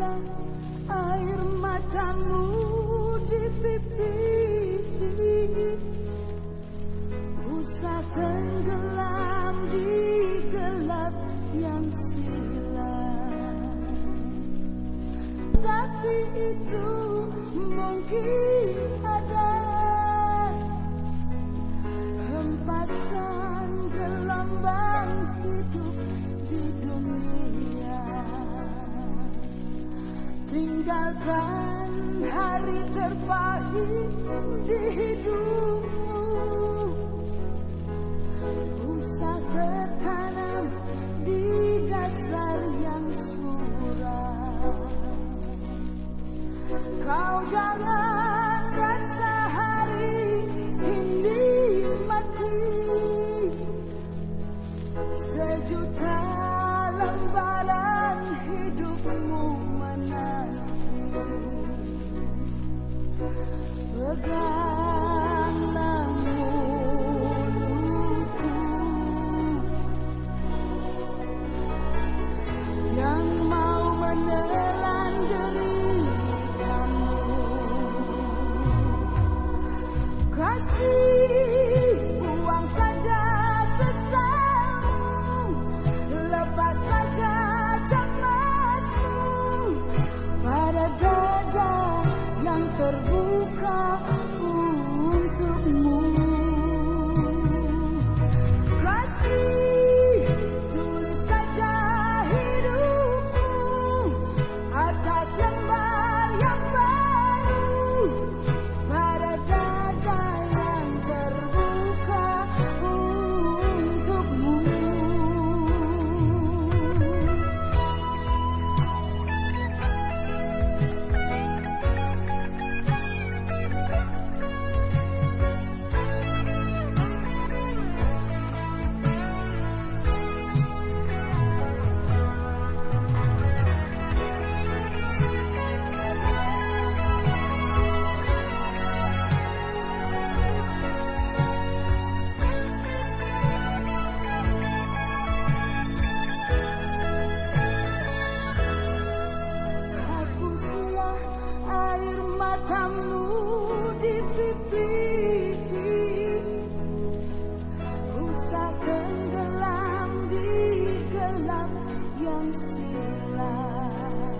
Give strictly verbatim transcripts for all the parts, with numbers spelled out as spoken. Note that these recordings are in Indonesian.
hapuslah air matamu di pipi, usah tenggelam di gelap yang silam. Tapi itu mungkin ada hempasan gelombang hidup di dunia. Tinggalkan hari terpahit di hidupmu, usah tertanam di dasar yang suram. Kau jangan rasa hari ini mati, sejuta lembaran hidupmu menanti. Peganglah mulutku yang mau menelan deritamu. Kasih buang saja sesalmu, lepas saja cemasmu pada dada yang terbuka untukmu. Kasih tulis saja hidupmu atas lembar yang baru pada dada yang terbuka untukmu. Hapuslah air matamu di pipi, usah tenggelam di gelap yang silam.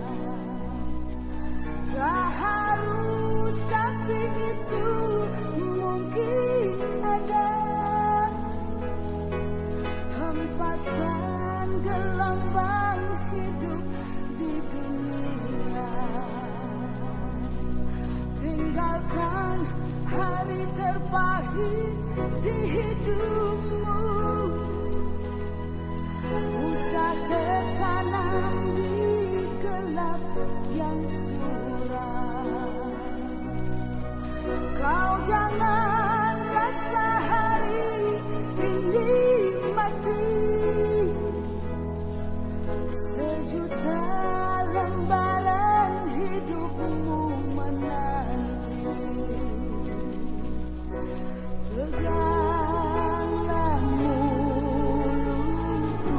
Tak harus, tapi itu mungkin ada hempasan gelombang hidup di dunia. Tinggalkan hari terpahit di hidupmu, usah tertanam di gelap yang suram. Kau jangan rasa hari ini mati, sejuta lembaran hidupmu menanti. Peganglah mulutku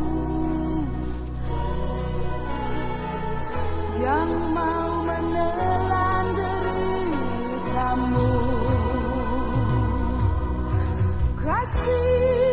yang mau menelan deritamu. Kasih